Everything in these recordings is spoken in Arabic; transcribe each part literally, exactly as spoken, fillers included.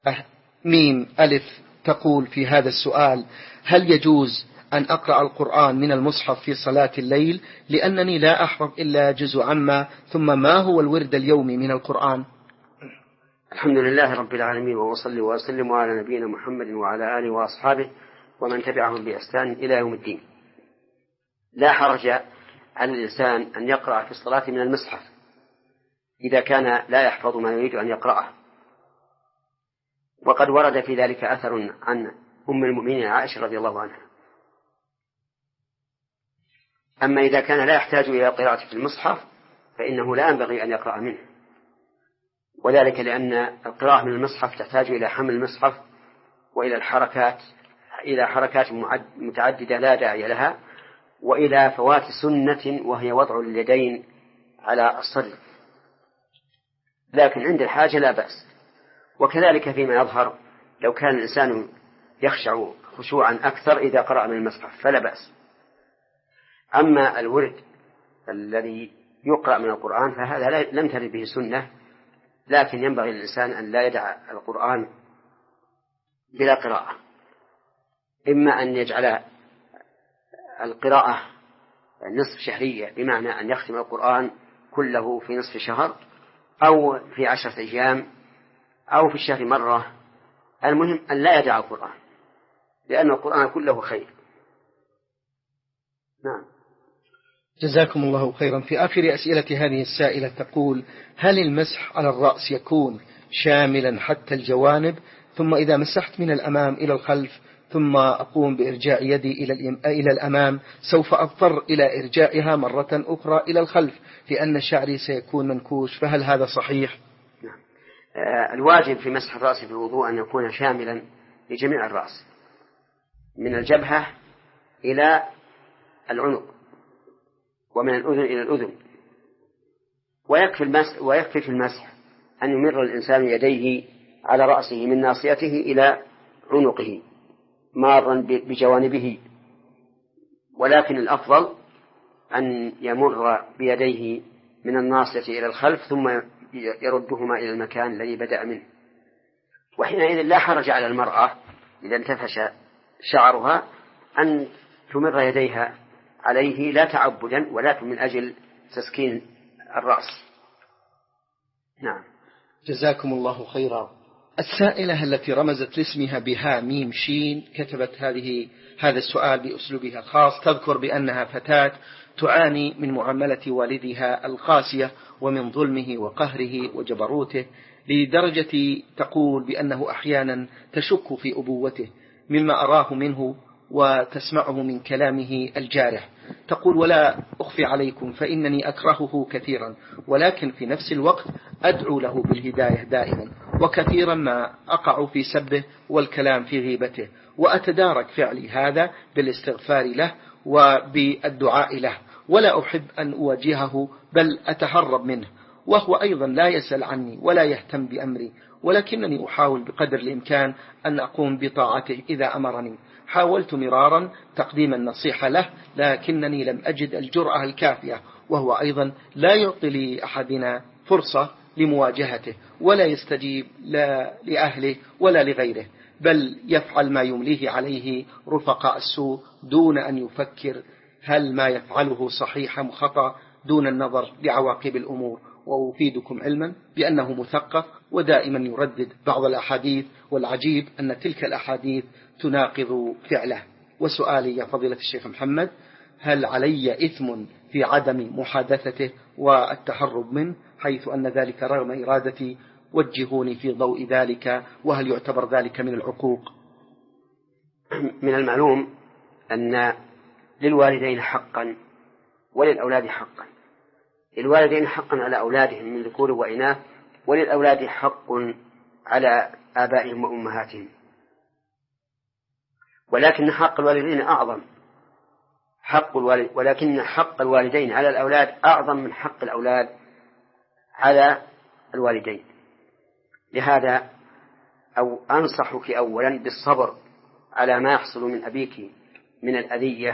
أه ميم ألف تقول في هذا السؤال: هل يجوز أن أقرأ القرآن من المصحف في صلاة الليل، لأنني لا أحفظ إلا جزء عما، ثم ما هو الورد اليومي من القرآن؟ الحمد لله رب العالمين، وصلي وسلم على نبينا محمد وعلى آله وأصحابه ومن تبعهم بإحسان إلى يوم الدين. لا حرج على الإنسان أن يقرأ في الصلاة من المصحف إذا كان لا يحفظ ما يريد أن يقرأه، وقد ورد في ذلك أثر عن أم المؤمنين عائشة رضي الله عنها. أما إذا كان لا يحتاج إلى قراءة في المصحف فإنه لا ينبغي أن يقرأ منه، وذلك لأن القراءة من المصحف تحتاج إلى حمل المصحف وإلى الحركات إلى حركات متعددة لا داعي لها، وإلى فوات سنة وهي وضع اليدين على الصدر، لكن عند الحاجة لا بأس. وكذلك فيما يظهر لو كان الإنسان يخشع خشوعا أكثر إذا قرأ من المصحف فلا بأس. أما الورد الذي يقرأ من القرآن فهذا لم ترد به سنة، لكن ينبغي للإنسان أن لا يدع القرآن بلا قراءة، إما أن يجعل القراءة نصف شهرية بمعنى أن يختم القرآن كله في نصف شهر أو في عشرة أيام أو في الشهر مرة، المهم أن لا يدع القرآن لأن القرآن كله خير. نعم. جزاكم الله خيرا. في آخر أسئلة هذه السائلة تقول: هل المسح على الرأس يكون شاملا حتى الجوانب، ثم إذا مسحت من الأمام إلى الخلف ثم أقوم بإرجاع يدي إلى الأمام سوف أضطر إلى إرجائها مرة أخرى إلى الخلف لأن شعري سيكون منكوش، فهل هذا صحيح؟ نعم. آه الواجب في مسح الرأس في الوضوء أن يكون شاملا لجميع الرأس من الجبهة إلى العنق ومن الأذن إلى الأذن، ويكفي المسح ويكفي في المسح أن يمر الإنسان يديه على رأسه من ناصيته إلى عنقه مارا بجوانبه، ولكن الأفضل أن يمر بيديه من الناصية إلى الخلف ثم يردهما إلى المكان الذي بدأ منه. وحينئذ لا حرج على المرأة إذا انتفش شعرها أن تمر يديها عليه لا تعبدا ولكن من أجل تسكين الرأس. نعم. جزاكم الله خيرا. السائلة التي رمزت لاسمها بها ميم شين كتبت هذه هذا السؤال بأسلوبها الخاص، تذكر بأنها فتاة تعاني من معاملة والدها القاسية ومن ظلمه وقهره وجبروته، لدرجة تقول بأنه أحيانا تشك في أبوته مما أراه منه وتسمعه من كلامه الجارح. تقول: ولا أخفي عليكم فإنني أكرهه كثيرا، ولكن في نفس الوقت أدعو له بالهداية دائما، وكثيرا ما أقع في سبه والكلام في غيبته، وأتدارك فعلي هذا بالاستغفار له وبالدعاء له، ولا أحب أن أواجهه بل أتهرب منه، وهو أيضا لا يسأل عني ولا يهتم بأمري، ولكنني أحاول بقدر الإمكان أن أقوم بطاعته إذا أمرني. حاولت مرارا تقديم النصيحة له لكنني لم أجد الجرأة الكافية، وهو أيضا لا يعطي لأحدنا فرصة لمواجهته ولا يستجيب لا لأهله ولا لغيره، بل يفعل ما يمليه عليه رفقاء السوء دون أن يفكر هل ما يفعله صحيح أم خطأ، دون النظر لعواقب الأمور. وأفيدكم علما بأنه مثقف ودائما يردد بعض الأحاديث، والعجيب أن تلك الأحاديث تناقض فعله. وسؤالي يا فضيلة الشيخ محمد: هل علي إثم في عدم محادثته والتهرب منه، حيث أن ذلك رغم إرادتي؟ وجهوني في ضوء ذلك، وهل يعتبر ذلك من العقوق؟ من المعلوم أن للوالدين حقا وللأولاد حقا. للوالدين حقا على أولادهم من ذكور وإناث، وللأولاد حق على آبائهم وأمهاتهم، ولكن حق الوالدين أعظم حق الوالد ولكن حق الوالدين على الأولاد أعظم من حق الأولاد على الوالدين. لهذا أو أنصحك أولا بالصبر على ما يحصل من أبيك من الأذية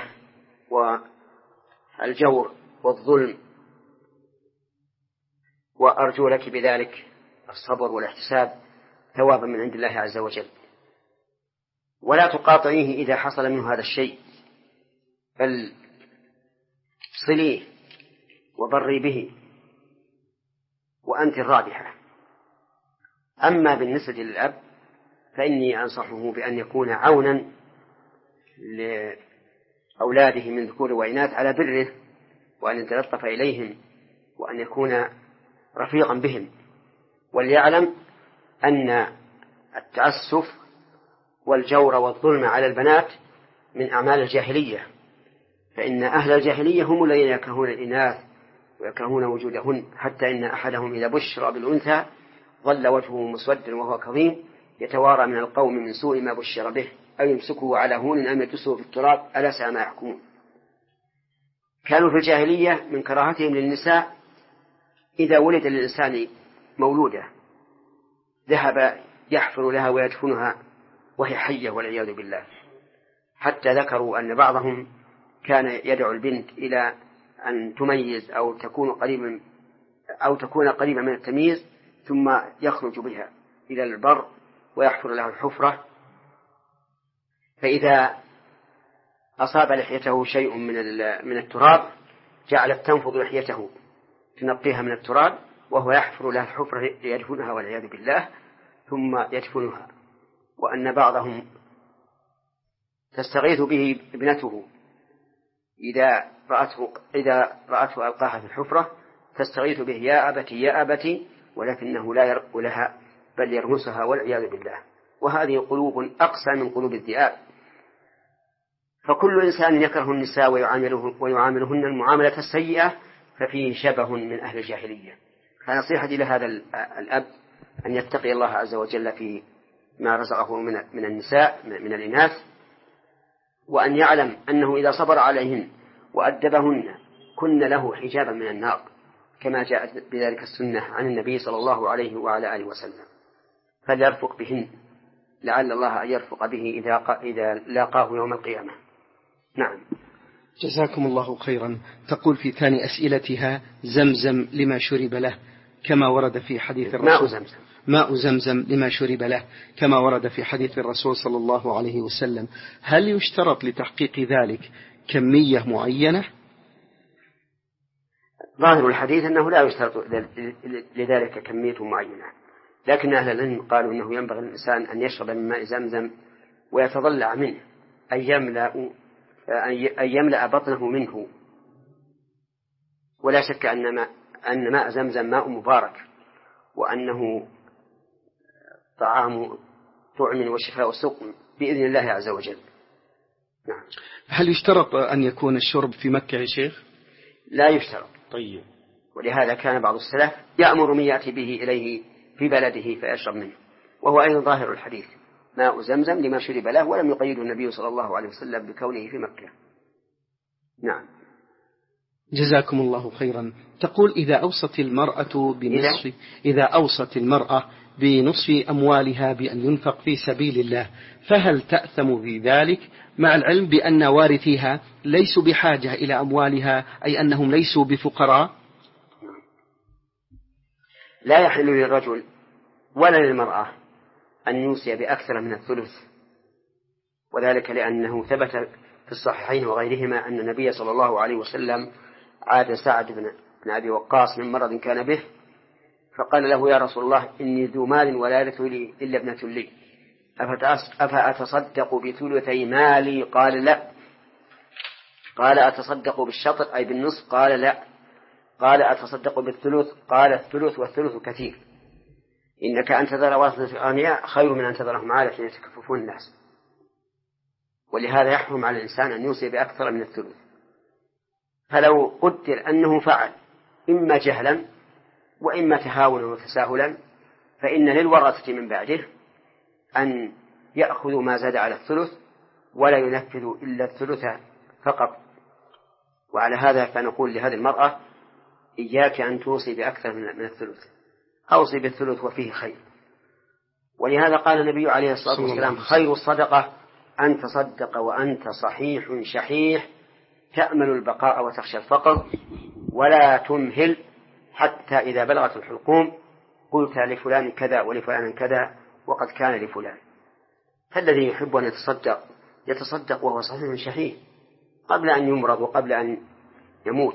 والجور والظلم، وأرجو لك بذلك الصبر والاحتساب، ثوابا من عند الله عز وجل. ولا تقاطعيه إذا حصل منه هذا الشيء، بل صليه وبري به وأنت الرابحة. أما بالنسبة للأب فإني أنصحه بأن يكون عونا لأولاده من ذكور وإناث على بره، وأن يتلطف إليهم، وأن يكون رفيقا بهم، وليعلم أن التعسف والجور والظلم على البنات من أعمال الجاهلية، فإن أهل الجاهلية هم الذين يكرهون الإناث ويكرهون وجودهن، حتى إن أحدهم إذا بشر بالأنثى ظل وجهه مسودا وهو كظيم يتوارى من القوم من سوء ما بشر به، أو يمسكه على هون أم يدسه في التراب ألا ساء ما يحكمون. كانوا في الجاهلية من كراهتهم للنساء إذا ولد للإنسان مولودة ذهب يحفر لها ويدفنها وهي حية والعياذ بالله، حتى ذكروا أن بعضهم كان يدعو البنت إلى أن تميز أو تكون قريبا أو تكون قريبا من التمييز، ثم يخرج بها إلى البر ويحفر لها الحفرة، فإذا أصاب لحيته شيء من من التراب جعلت تنفض لحيته تنقيها من التراب وهو يحفر لها الحفرة ليدفنها والعياذ بالله، ثم يدفنها. وأن بعضهم تستغيث به ابنته إذا رأته إذا رأته ألقاها في الحفرة تستغيث به يا أبتي يا أبتي، ولكنه لا يرق لها بل يرمسها والعياذ بالله. وهذه قلوب أقسى من قلوب الذئاب. فكل إنسان يكره النساء ويعامله ويعاملهن المعاملة السيئة ففيه شبه من أهل الجاهلية. فنصيحتي لهذا الأب أن يتقي الله عز وجل في ما رزقه من النساء من الإناث، وأن يعلم أنه إذا صبر عليهن وأدبهن كن له حجابا من النار، كما جاءت بذلك السنة عن النبي صلى الله عليه وعلى آله وسلم. فليرفق بهن لعل الله أن يرفق به إذا إذا لاقاه يوم القيامة. نعم. جزاكم الله خيرا. تقول في ثاني أسئلتها: زمزم لما شرب له كما ورد في حديث الرسول ماء زمزم ماء زمزم لما شرب له كما ورد في حديث الرسول صلى الله عليه وسلم، هل يشترط لتحقيق ذلك كمية معينة؟ ظاهر الحديث أنه لا يشترط لذلك كمية معينة، لكن أهل العلم قالوا أنه ينبغي الإنسان أن يشرب من ماء زمزم ويتضلع منه، أن يملأ أن يملأ بطنه منه. ولا شك أن ماء أن ماء زمزم ماء مبارك، وأنه طعام طعم وشفاء سقم بإذن الله عز وجل. نعم. هل يشترط أن يكون الشرب في مكة يا شيخ؟ لا يشترط. طيب. ولهذا كان بعض السلف يأمر من يأتي به إليه في بلده فيشرب منه، وهو أيضا ظاهر الحديث ماء زمزم لما شرب له، ولم يقيد النبي صلى الله عليه وسلم بكونه في مكة. نعم. جزاكم الله خيرا. تقول: إذا أوصت المرأة بنصف إذا أوصت المرأة بنصف أموالها بأن ينفق في سبيل الله فهل تأثم بذلك، مع العلم بأن وارثيها ليسوا بحاجة إلى أموالها، أي أنهم ليسوا بفقراء؟ لا يحل للرجل ولا للمرأة أن يوصي بأكثر من الثلث، وذلك لأنه ثبت في الصحيحين وغيرهما أن النبي صلى الله عليه وسلم عاد سعد بن أبي وقاص من مرض كان به، فقال له: يا رسول الله، إني ذو مال ولا يرث لي إلا ابنة لي، أفأتصدق بثلثي مالي؟ قال: لا. قال: أتصدق بالشطر أي بالنصف؟ قال: لا. قال: أتصدق بالثلث؟ قال: الثلث والثلث كثير، إنك أن تذر ورثة أغنياء خير من أن تذرهم عالة يتكففون الناس. ولهذا يحرم على الإنسان أن يوصي بأكثر من الثلث. فلو قدر أنه فعل إما جهلا وإما تهاونا وتساهلا فإن للورثة من بعده أن يأخذوا ما زاد على الثلث ولا ينفذوا إلا الثلث فقط. وعلى هذا فنقول لهذه المرأة: إياك أن توصي بأكثر من الثلث، أوصي بالثلث وفيه خير. ولهذا قال النبي عليه الصلاة والسلام: خير الصدقة أن تصدق وأنت صحيح شحيح تأمل البقاء وتخشى الفقر، ولا تمهل حتى إذا بلغت الحلقوم قلت لفلان كذا ولفلان كذا وقد كان لفلان. فالذي يحب أن يتصدق يتصدق وهو صحيح شحيح قبل أن يمرض وقبل أن يموت،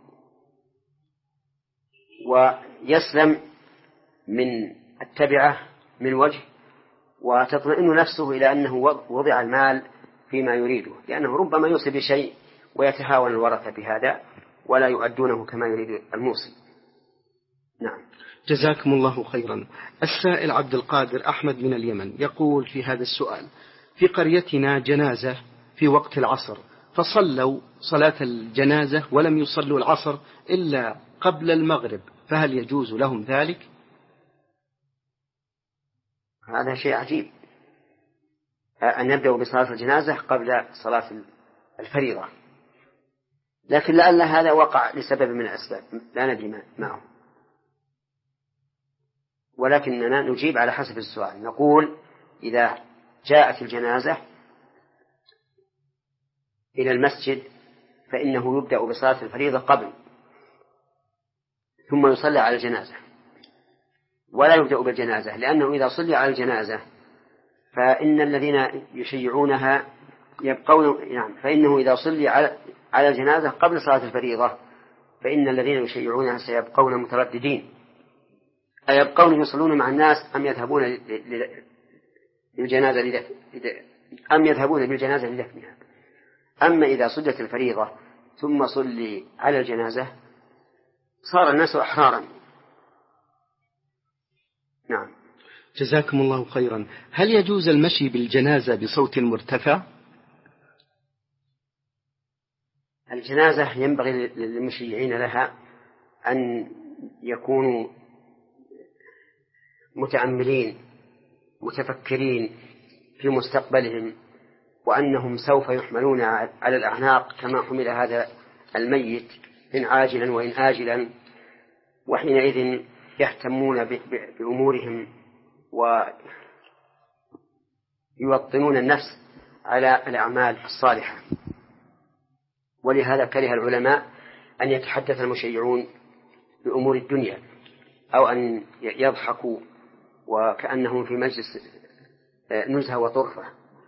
ويسلم من التبعة من وجه، وتطمئن نفسه إلى أنه وضع المال فيما يريده، لأنه ربما يوصي بشيء ويتهاون الورثة بهذا ولا يؤدونه كما يريد الموصي. نعم. جزاكم الله خيرا. السائل عبد القادر أحمد من اليمن يقول في هذا السؤال: في قريتنا جنازة في وقت العصر، فصلوا صلاة الجنازة ولم يصلوا العصر إلا قبل المغرب، فهل يجوز لهم ذلك؟ هذا شيء عجيب أن يبدأوا بصلاة الجنازة قبل صلاة الفريضة، لكن لعل هذا وقع لسبب من الأسباب لا ندري ما هو، ولكننا نجيب على حسب السؤال. نقول إذا جاءت الجنازة إلى المسجد فإنه يبدأ بصلاة الفريضة قبل، ثم يصلى على الجنازة، ولا يبدأ بالجنازة، لأنه إذا صلى على الجنازة فإن الذين يشيعونها يبقون، يعني فإنه إذا صلى على الجنازة قبل صلاة الفريضة فإن الذين يشيعونها سيبقون مترددين، أيبقون يصلون مع الناس أم يذهبون للجنازة أم يذهبون بالجنازة لدفنها. أما إذا صلت الفريضة ثم صلي على الجنازة صار الناس أحرارا. نعم. جزاكم الله خيرا. هل يجوز المشي بالجنازة بصوت مرتفع؟ الجنازة ينبغي للمشيعين لها أن يكونوا متأملين متفكرين في مستقبلهم، وأنهم سوف يحملون على الأعناق كما حمل هذا الميت إن عاجلا وإن آجلا، وحينئذ يهتمون بأمورهم ويوطنون النفس على الأعمال الصالحة. ولهذا كره العلماء أن يتحدث المشيعون بأمور الدنيا أو أن يضحكوا وكأنهم في مجلس نزهة وطرفة.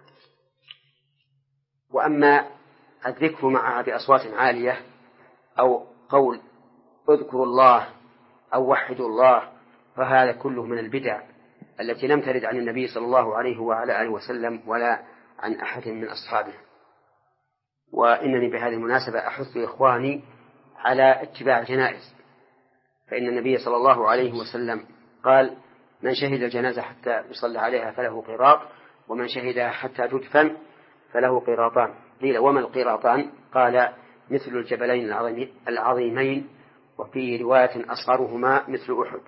وأما الذكر معها بأصوات عالية أو قول اذكروا الله أو وحدوا الله فهذا كله من البدع التي لم ترد عن النبي صلى الله عليه وعلى آله وسلم ولا عن أحد من أصحابه. وإنني بهذه المناسبة أحث إخواني على اتباع الجنائز، فإن النبي صلى الله عليه وسلم قال من شهد الجنازة حتى يصلى عليها فله قيراط، ومن شهدها حتى تدفن فله قيراطان. قيل وما القيراطان؟ قال مثل الجبلين العظيمين، وفي رواية أصغرهما مثل أحد.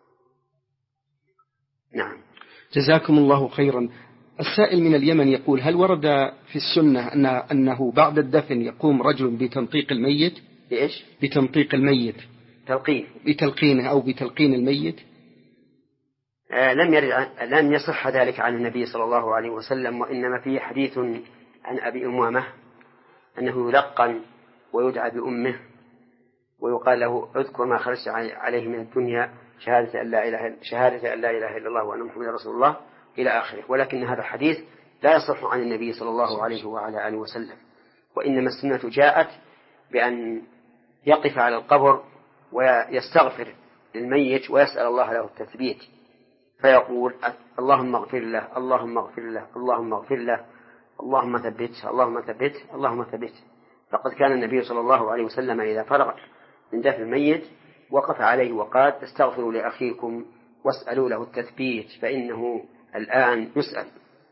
نعم. جزاكم الله خيرا. السائل من اليمن يقول هل ورد في السنة أن أنه بعد الدفن يقوم رجل بتنطيق الميت؟ بإيش؟ بتنطيق الميت. تلقين. بتلقينه أو بتلقين الميت. آه لم يرد لم يصح ذلك عن النبي صلى الله عليه وسلم، وإنما فيه حديث عن أبي أمامة أنه يلقن ويدعى بأمه ويقال له اذكر ما خرجت عليه من الدنيا شهادة أن لا إله شهادة أن لا إله إلا الله وأن محمدا رسول الله إلى آخره. ولكن هذا الحديث لا يصح عن النبي صلى الله عليه وعلى آله وسلم، وإنما السنة جاءت بأن يقف على القبر ويستغفر للميت ويسأل الله له التثبيت، فيقول اللهم اغفر له اللهم اغفر له اللهم اغفر له اللهم ثبته اللهم ثبته اللهم ثبته. فقد كان النبي صلى الله عليه وسلم إذا فرغ من دفن الميت وقف عليه وقال استغفروا لأخيكم واسألوا له التثبيت فإنه الآن يسأل.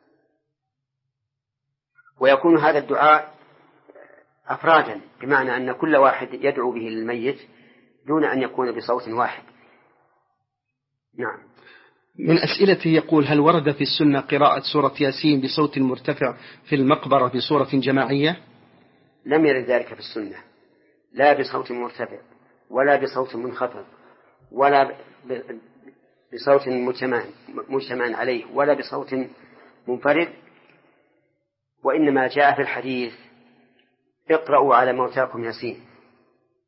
ويكون هذا الدعاء أفرادا، بمعنى أن كل واحد يدعو به للميت دون أن يكون بصوت واحد. نعم. من أسئلته يقول هل ورد في السنة قراءة سورة ياسين بصوت مرتفع في المقبرة بصورة جماعية؟ لم يرد ذلك في السنة، لا بصوت مرتفع ولا بصوت منخفض ولا بصوت مجتمع عليه ولا بصوت منفرد، وإنما جاء في الحديث اقرأوا على موتاكم ياسين،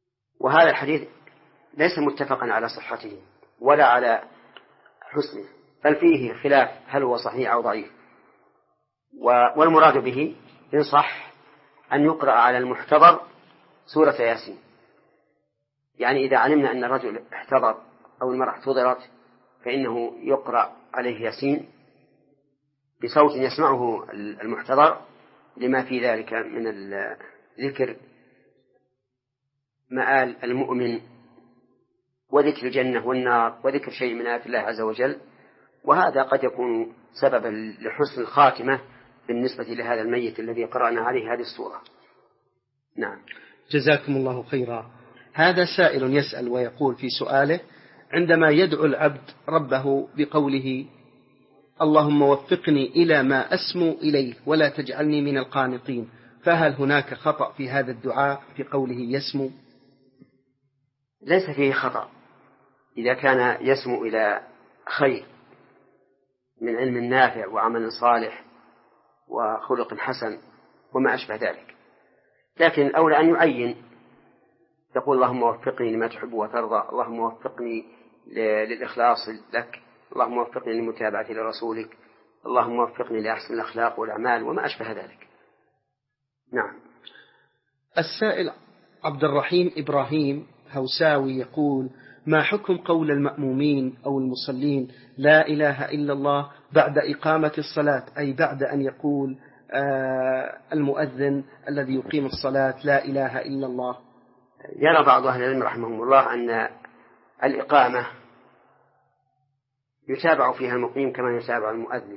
وهذا الحديث ليس متفقا على صحته ولا على حسنه، بل فيه خلاف هل هو صحيح أو ضعيف. والمراد به إن صح أن يقرأ على المحتضر سورة ياسين، يعني إذا علمنا أن الرجل احتضر أو المرأة احتضرت فإنه يقرأ عليه ياسين بصوت يسمعه المحتضر، لما في ذلك من ذكر مآل المؤمن وذكر الجنة والنار وذكر شيء من آيات الله عز وجل، وهذا قد يكون سببا لحسن الخاتمة بالنسبة لهذا الميت الذي قرأنا عليه هذه السورة. نعم. جزاكم الله خيرا. هذا سائل يسأل ويقول في سؤاله: عندما يدعو العبد ربه بقوله اللهم وفقني إلى ما أسمو إليه ولا تجعلني من القانطين، فهل هناك خطأ في هذا الدعاء في قوله يسمو؟ ليس فيه خطأ إذا كان يسمو إلى خير من علم نافع وعمل صالح وخلق حسن وما أشبه ذلك، لكن الأولى أن يعين، يقول اللهم وفقني لما تحب وترضى، اللهم وفقني للإخلاص لك، اللهم وفقني للمتابعة لرسولك، اللهم وفقني لأحسن الأخلاق والأعمال وما أشبه ذلك. نعم. السائل عبد الرحيم إبراهيم هوساوي يقول: ما حكم قول المأمومين أو المصلين لا إله إلا الله بعد إقامة الصلاة، أي بعد أن يقول آه المؤذن الذي يقيم الصلاة لا إله إلا الله؟ يرى بعض أهل العلم رحمهم الله أن الإقامة يتابع فيها المقيم كما يتابع المؤذن،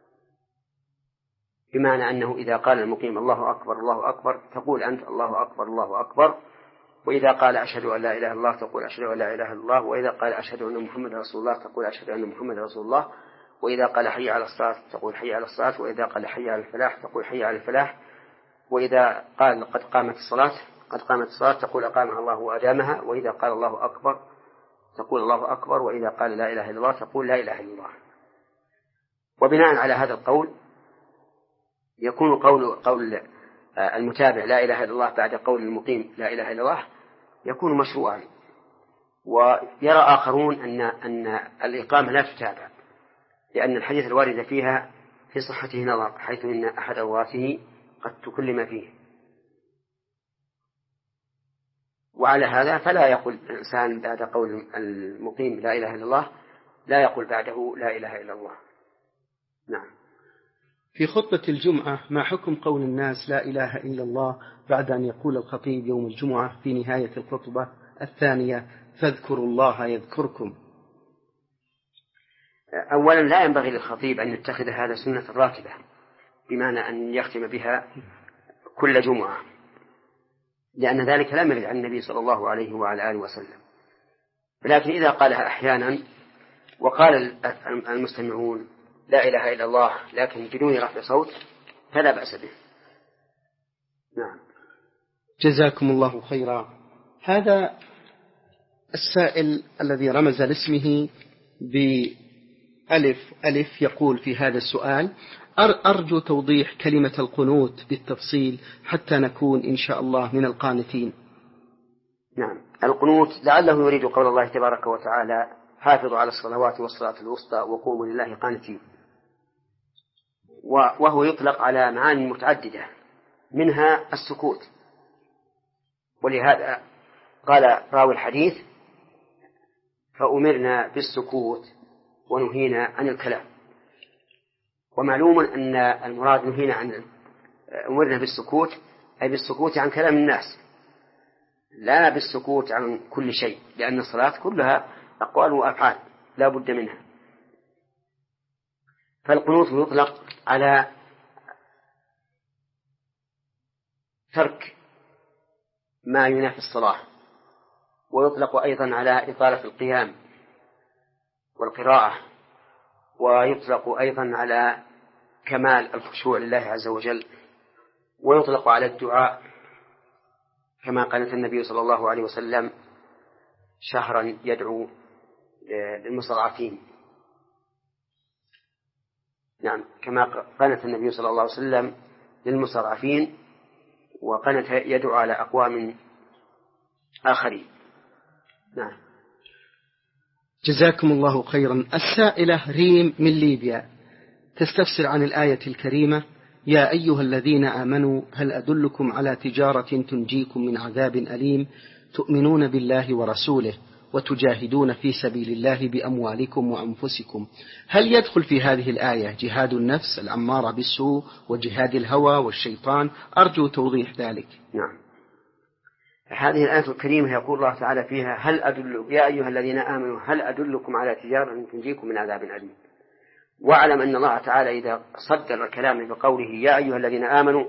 بمعنى أنه إذا قال المقيم الله أكبر الله أكبر تقول أنت الله أكبر الله أكبر، وإذا قال أشهد أن لا إله إلا الله تقول أشهد أن لا إله إلا الله، وإذا قال أشهد أن محمد رسول الله تقول أشهد أن محمد رسول الله، وإذا قال حي على الصلاة تقول حي على الصلاة، وإذا قال حي على الفلاح تقول حي على الفلاح، وإذا قال قد قامت الصلاة قد قامت الصلاة تقول أقامها الله وأدامها، وإذا قال الله أكبر تقول الله أكبر، وإذا قال لا إله إلا الله تقول لا إله إلا الله. وبناء على هذا القول يكون قول قول المتابع لا إله إلا الله بعد قول المقيم لا إله إلا الله يكون مشروعا. ويرى آخرون أن أن الإقامة لا تتابع، لأن الحديث الوارد فيها في صحته نظر، حيث إن أحد رواته قد تكلم فيه. وعلى هذا فلا يقول الإنسان بعد قول المقيم لا إله إلا الله لا يقول بعده لا إله إلا الله. نعم. في خطبة الجمعة ما حكم قول الناس لا إله إلا الله بعد أن يقول الخطيب يوم الجمعة في نهاية الخطبة الثانية فاذكروا الله يذكركم؟ أولا لا ينبغي للخطيب أن يتخذ هذا سنة راتبة، بمعنى أن يختم بها كل جمعة، لأن ذلك لم يرد عن النبي صلى الله عليه وعلى آله وسلم. لكن إذا قالها أحيانا وقال المستمعون لا إله إلا الله لكن بدون رفع صوت فلا بأس به. نعم. جزاكم الله خيرا. هذا السائل الذي رمز لاسمه بألف ألف يقول في هذا السؤال: أرجو توضيح كلمة القنوت بالتفصيل حتى نكون إن شاء الله من القانتين. نعم. القنوت لعله يريد قول الله تبارك وتعالى حافظوا على الصلوات والصلاة الوسطى وقوموا لله قانتين، وهو يطلق على معاني متعددة منها السكوت، ولهذا قال راوي الحديث فأمرنا بالسكوت ونهينا عن الكلام. ومعلوم أن المراد نهينا عن أمرنا بالسكوت أي بالسكوت عن كلام الناس، لا بالسكوت عن كل شيء، لأن الصلاة كلها أقوال وأفعال لا بد منها. فالقنوت يطلق على ترك ما ينافي الصلاة، ويطلق أيضا على إطالة القيام والقراءة، ويطلق أيضا على كمال الخشوع لله عز وجل، ويطلق على الدعاء كما قال النبي صلى الله عليه وسلم شهرا يدعو للمستضعفين. نعم، كما قالت النبي صلى الله عليه وسلم للمستضعفين وقالت يدعو على أقوام آخرين. نعم. جزاكم الله خيرا. السائلة ريم من ليبيا تستفسر عن الآية الكريمة: يا أيها الذين آمنوا هل أدلكم على تجارة تنجيكم من عذاب أليم تؤمنون بالله ورسوله وتجاهدون في سبيل الله بأموالكم وأنفسكم. هل يدخل في هذه الآية جهاد النفس الأمارة بالسوء وجهاد الهوى والشيطان؟ أرجو توضيح ذلك. نعم، هذه الآية الكريمة يقول الله تعالى فيها: هل أدل يا أيها الذين آمنوا هل أدلكم على تجارة تنجيكم من عذاب أليم. واعلم أن الله تعالى إذا صدر الكلام بقوله يا أيها الذين آمنوا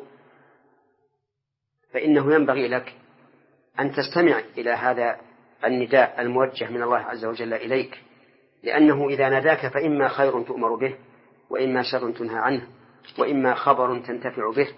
فإنه ينبغي لك أن تستمع إلى هذا النداء الموجه من الله عز وجل إليك، لأنه إذا ناداك فإما خير تؤمر به وإما شر تنهى عنه وإما خبر تنتفع به.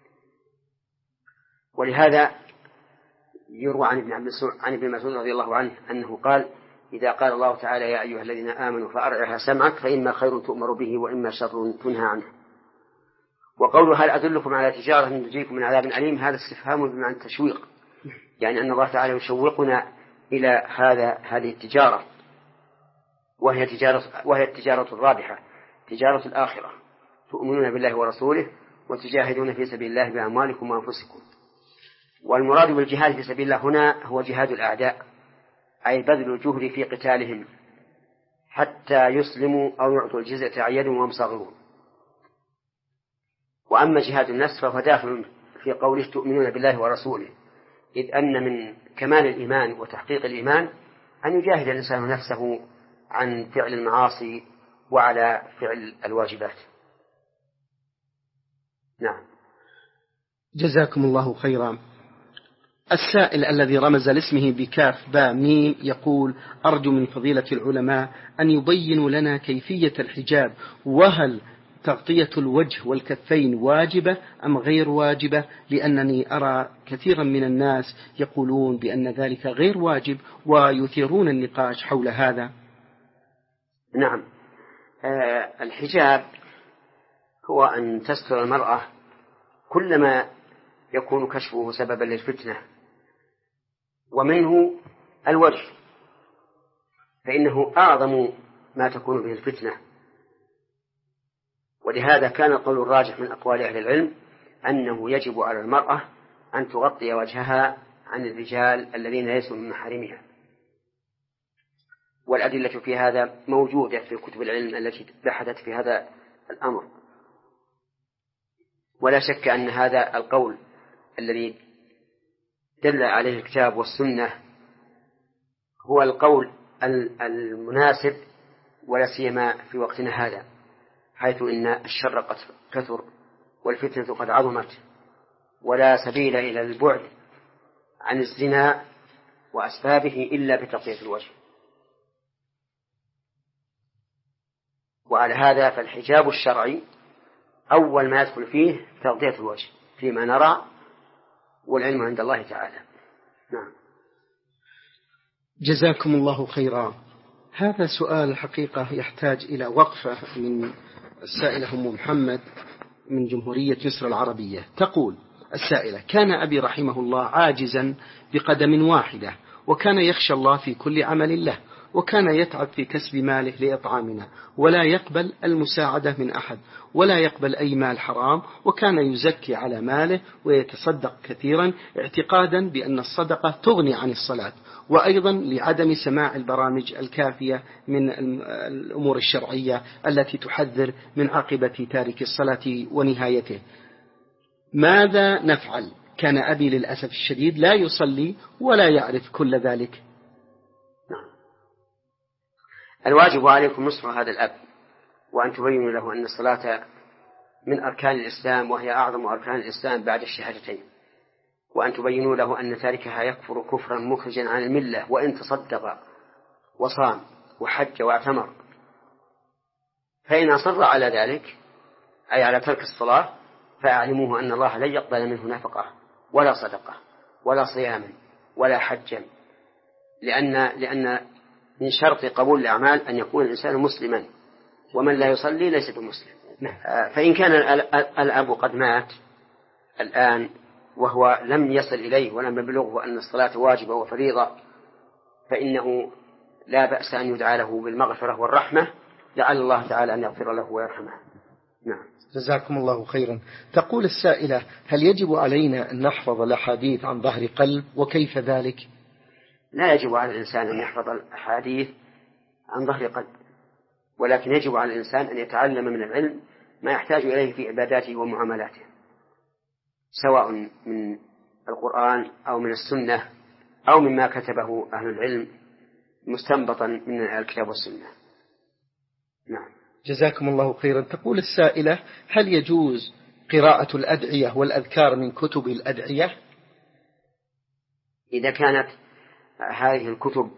ولهذا يروى عن ابن مسعود رضي الله عنه أنه قال: إذا قال الله تعالى يا أيها الذين آمنوا فأرعها سمعك فإما خير تؤمر به وإما شر تنهى عنه. وقوله هل أدلكم على تجارة تنجيكم من عذاب أليم هذا استفهام بمعنى التشويق، يعني أن الله تعالى يشوقنا إلى هذا هذه التجارة، وهي تجارة وهي التجارة الرابحة، تجارة الآخرة، تؤمنون بالله ورسوله وتجاهدون في سبيل الله بأموالكم وأنفسكم. والمراد بالجهاد في سبيل الله هنا هو جهاد الأعداء، أي بذل الجهد في قتالهم حتى يسلموا أو يعطوا الجزية عن يد وهم صاغرون. وأما جهاد النفس فهو داخل في قوله تؤمنون بالله ورسوله، إذ أن من كمال الإيمان وتحقيق الإيمان أن يجاهد الإنسان نفسه عن فعل المعاصي وعلى فعل الواجبات. نعم. جزاكم الله خيرا. السائل الذي رمز لاسمه بكاف باء ميم يقول: أرجو من فضيلة العلماء أن يبينوا لنا كيفية الحجاب، وهل تغطية الوجه والكفين واجبة أم غير واجبة؟ لأنني أرى كثيرا من الناس يقولون بأن ذلك غير واجب ويثيرون النقاش حول هذا. نعم، آه الحجاب هو أن تستر المرأة كلما يكون كشفه سببا للفتنة، ومنه الوجه، فإنه أعظم ما تكون به الفتنة. ولهذا كان القول الراجح من أقوال أهل العلم أنه يجب على المرأة أن تغطي وجهها عن الرجال الذين ليسوا من محارمها، والأدلة في هذا موجودة في كتب العلم التي بحثت في هذا الأمر. ولا شك أن هذا القول الذي دل عليه الكتاب والسنة هو القول المناسب، ولا سيما في وقتنا هذا حيث إن الشر قد كثر والفتنة قد عظمت، ولا سبيل إلى البعد عن الزنا وأسبابه إلا بتغطية الوجه. وعلى هذا فالحجاب الشرعي أول ما يدخل فيه تغطية الوجه فيما نرى، والعلم عند الله تعالى. نعم. جزاكم الله خيرا. هذا سؤال الحقيقة يحتاج إلى وقفة من السائلة أم محمد من جمهورية مصر العربية. تقول السائلة: كان أبي رحمه الله عاجزا بقدم واحدة، وكان يخشى الله في كل عمل له، وكان يتعب في كسب ماله لإطعامنا، ولا يقبل المساعدة من أحد، ولا يقبل أي مال حرام، وكان يزكي على ماله ويتصدق كثيرا اعتقادا بأن الصدقة تغني عن الصلاة، وأيضا لعدم سماع البرامج الكافية من الأمور الشرعية التي تحذر من عاقبة تارك الصلاة ونهايته. ماذا نفعل؟ كان أبي للأسف الشديد لا يصلي ولا يعرف كل ذلك. الواجب عليكم نصر هذا الأب، وأن تبينوا له أن الصلاة من أركان الإسلام، وهي أعظم أركان الإسلام بعد الشهادتين، وأن تبينوا له أن تاركها يكفر كفرا مخرجا عن الملة وإن تصدق وصام وحج واعتمر. فإن أصر على ذلك أي على ترك الصلاة فأعلموه أن الله لن يقبل منه نفقة ولا صدقة ولا صياما ولا حجا، لأن لأن من شرط قبول الأعمال أن يكون الإنسان مسلما، ومن لا يصلي ليس بمسلم. فإن كان الأب قد مات الآن وهو لم يصل إليه ولم يبلغه أن الصلاة واجبة وفريضة، فإنه لا بأس أن يدعى له بالمغفرة والرحمة، لعل الله تعالى أن يغفر له ويرحمه. نعم. جزاكم الله خيرا. تقول السائلة: هل يجب علينا أن نحفظ الأحاديث عن ظهر قلب، وكيف ذلك؟ لا يجب على الإنسان أن يحفظ الأحاديث عن ظهر قلب، ولكن يجب على الإنسان أن يتعلم من العلم ما يحتاج إليه في عباداته ومعاملاته، سواء من القرآن أو من السنة أو مما كتبه أهل العلم مستنبطا من الكتاب والسنة. نعم. جزاكم الله خيرا. تقول السائلة: هل يجوز قراءة الأدعية والأذكار من كتب الأدعية؟ إذا كانت هذه الكتب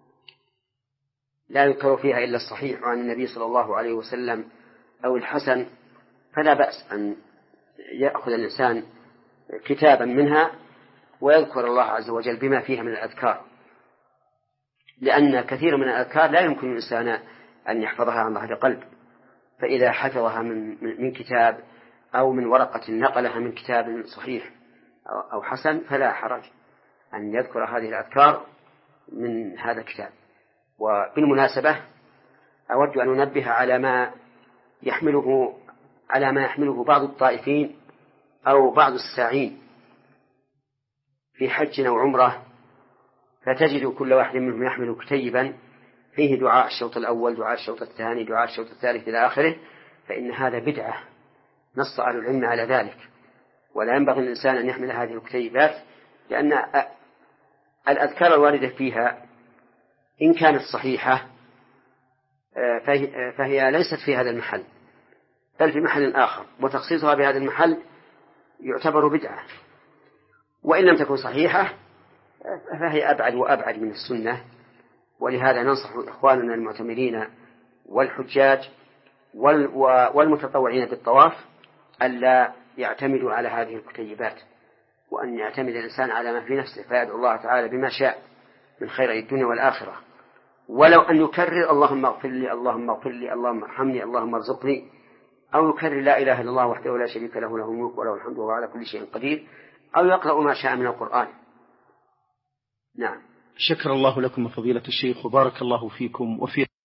لا يذكر فيها إلا الصحيح عن النبي صلى الله عليه وسلم أو الحسن، فلا بأس أن يأخذ الإنسان كتابا منها ويذكر الله عز وجل بما فيها من الأذكار، لأن كثير من الأذكار لا يمكن الإنسان أن يحفظها عن ظهر قلب، فإذا حفظها من, من كتاب أو من ورقة نقلها من كتاب صحيح أو حسن فلا حرج أن يذكر هذه الأذكار من هذا الكتاب. وبالمناسبة أود أن أنبه على ما يحمله على ما يحمله بعض الطائفين أو بعض الساعين في حج أو عمرة، فتجد كل واحد منهم يحمل كتيبا فيه دعاء الشوط الأول، دعاء الشوط الثاني، دعاء الشوط الثالث إلى آخره، فإن هذا بدعة نص أهل العلم على ذلك، ولا ينبغي الإنسان أن يحمل هذه الكتيبات، لأن الأذكار الواردة فيها إن كانت صحيحة فهي ليست في هذا المحل بل في محل آخر، وتخصيصها بهذا المحل يعتبر بدعة، وإن لم تكن صحيحة فهي أبعد وأبعد من السنة. ولهذا ننصح إخواننا المعتمرين والحجاج والمتطوعين بالطواف ألا يعتمدوا على هذه الكتيبات، وأن يعتمد الإنسان على ما في نفسه فيدعو الله تعالى بما شاء من خير الدنيا والآخرة، ولو أن يكرر اللهم اغفر لي، اللهم اغفر لي، اللهم ارحمني، اللهم ارزقني، أو يكرر لا إله إلا الله وحده لا شريك له له الملك وله الحمد وهو على كل شيء قدير، أو يقرأ ما شاء من القرآن. نعم. شكر الله لكم فضيلة الشيخ وبارك الله فيكم وفي